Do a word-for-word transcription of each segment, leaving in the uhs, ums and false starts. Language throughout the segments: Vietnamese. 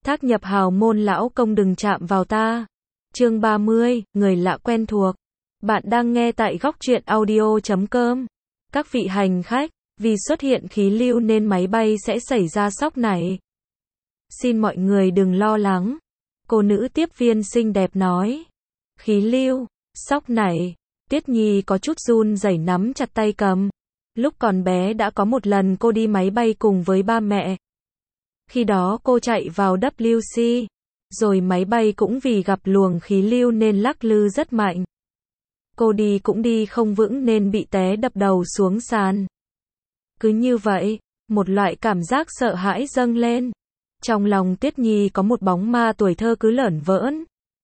Thác nhập hào môn lão công đừng chạm vào ta. Chương ba mươi, người lạ quen thuộc. Bạn đang nghe tại góc truyện audio chấm com. Các vị hành khách, vì xuất hiện khí lưu nên máy bay sẽ xảy ra sóc này. Xin mọi người đừng lo lắng. Cô nữ tiếp viên xinh đẹp nói. Khí lưu, sóc này. Tiết Nhi có chút run rẩy nắm chặt tay cầm. Lúc còn bé đã có một lần cô đi máy bay cùng với ba mẹ. Khi đó cô chạy vào W C, rồi máy bay cũng vì gặp luồng khí lưu nên lắc lư rất mạnh. Cô đi cũng đi không vững nên bị té đập đầu xuống sàn. Cứ như vậy, một loại cảm giác sợ hãi dâng lên. Trong lòng Tiết Nhi có một bóng ma tuổi thơ cứ lởn vởn.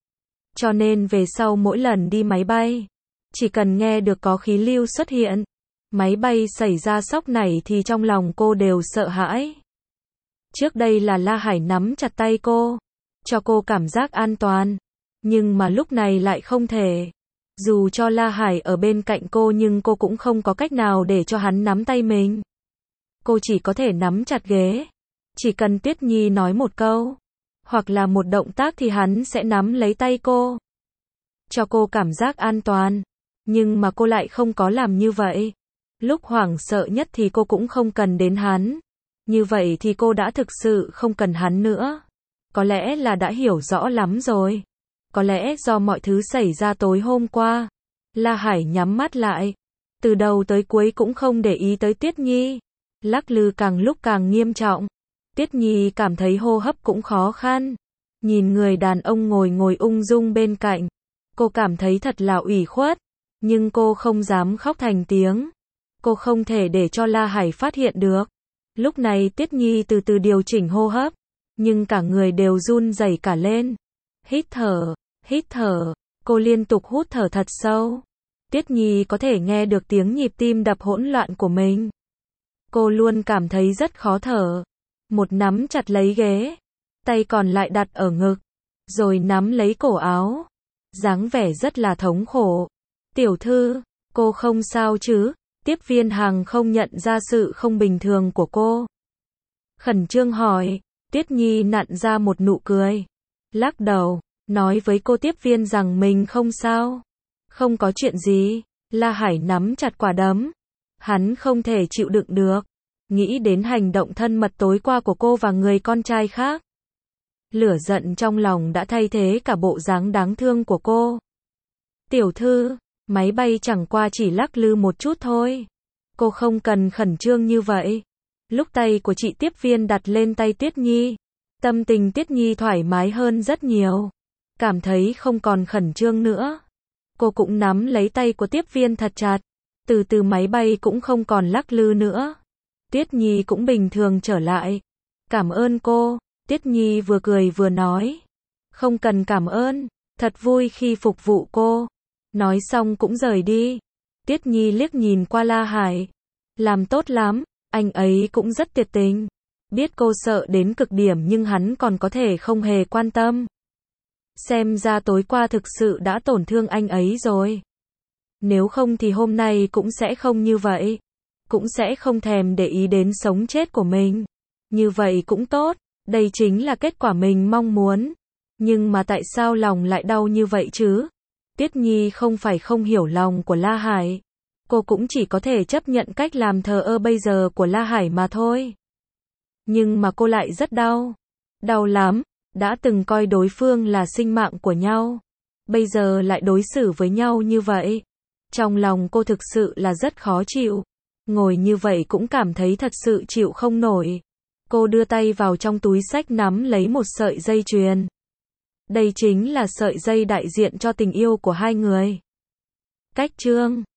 Cho nên về sau mỗi lần đi máy bay, chỉ cần nghe được có khí lưu xuất hiện, máy bay xảy ra sóc này thì trong lòng cô đều sợ hãi. Trước đây là La Hải nắm chặt tay cô, cho cô cảm giác an toàn, nhưng mà lúc này lại không thể. Dù cho La Hải ở bên cạnh cô nhưng cô cũng không có cách nào để cho hắn nắm tay mình. Cô chỉ có thể nắm chặt ghế. Chỉ cần Tiết Nhi nói một câu, hoặc là một động tác thì hắn sẽ nắm lấy tay cô, cho cô cảm giác an toàn. Nhưng mà cô lại không có làm như vậy. Lúc hoảng sợ nhất thì cô cũng không cần đến hắn. Như vậy thì cô đã thực sự không cần hắn nữa. Có lẽ là đã hiểu rõ lắm rồi. Có lẽ do mọi thứ xảy ra tối hôm qua. La Hải nhắm mắt lại. Từ đầu tới cuối cũng không để ý tới Tiết Nhi. Lắc lư càng lúc càng nghiêm trọng. Tiết Nhi cảm thấy hô hấp cũng khó khăn. Nhìn người đàn ông ngồi ngồi ung dung bên cạnh. Cô cảm thấy thật là ủy khuất. Nhưng cô không dám khóc thành tiếng. Cô không thể để cho La Hải phát hiện được. Lúc này Tiết Nhi từ từ điều chỉnh hô hấp. Nhưng cả người đều run rẩy cả lên. Hít thở, hít thở. Cô liên tục hút thở thật sâu. Tiết Nhi có thể nghe được tiếng nhịp tim đập hỗn loạn của mình. Cô luôn cảm thấy rất khó thở. Một nắm chặt lấy ghế. Tay còn lại đặt ở ngực. Rồi nắm lấy cổ áo. Dáng vẻ rất là thống khổ. Tiểu thư, cô không sao chứ? Tiếp viên hàng không nhận ra sự không bình thường của cô. Khẩn trương hỏi. Tiết Nhi nặn ra một nụ cười. Lắc đầu, nói với cô tiếp viên rằng mình không sao. Không có chuyện gì. La Hải nắm chặt quả đấm. Hắn không thể chịu đựng được. Nghĩ đến hành động thân mật tối qua của cô và người con trai khác. Lửa giận trong lòng đã thay thế cả bộ dáng đáng thương của cô. Tiểu thư, máy bay chẳng qua chỉ lắc lư một chút thôi. Cô không cần khẩn trương như vậy. Lúc tay của chị tiếp viên đặt lên tay Tiết Nhi, tâm tình Tiết Nhi thoải mái hơn rất nhiều. Cảm thấy không còn khẩn trương nữa. Cô cũng nắm lấy tay của tiếp viên thật chặt. Từ từ máy bay cũng không còn lắc lư nữa. Tiết Nhi cũng bình thường trở lại. Cảm ơn cô. Tiết Nhi vừa cười vừa nói. Không cần cảm ơn. Thật vui khi phục vụ cô. Nói xong cũng rời đi. Tiết Nhi liếc nhìn qua La Hải. Làm tốt lắm. Anh ấy cũng rất tuyệt tình. Biết cô sợ đến cực điểm nhưng hắn còn có thể không hề quan tâm. Xem ra tối qua thực sự đã tổn thương anh ấy rồi. Nếu không thì hôm nay cũng sẽ không như vậy. Cũng sẽ không thèm để ý đến sống chết của mình. Như vậy cũng tốt. Đây chính là kết quả mình mong muốn. Nhưng mà tại sao lòng lại đau như vậy chứ? Tiết Nhi không phải không hiểu lòng của La Hải. Cô cũng chỉ có thể chấp nhận cách làm thờ ơ bây giờ của La Hải mà thôi. Nhưng mà cô lại rất đau. Đau lắm. Đã từng coi đối phương là sinh mạng của nhau. Bây giờ lại đối xử với nhau như vậy. Trong lòng cô thực sự là rất khó chịu. Ngồi như vậy cũng cảm thấy thật sự chịu không nổi. Cô đưa tay vào trong túi xách nắm lấy một sợi dây chuyền. Đây chính là sợi dây đại diện cho tình yêu của hai người. Cách chương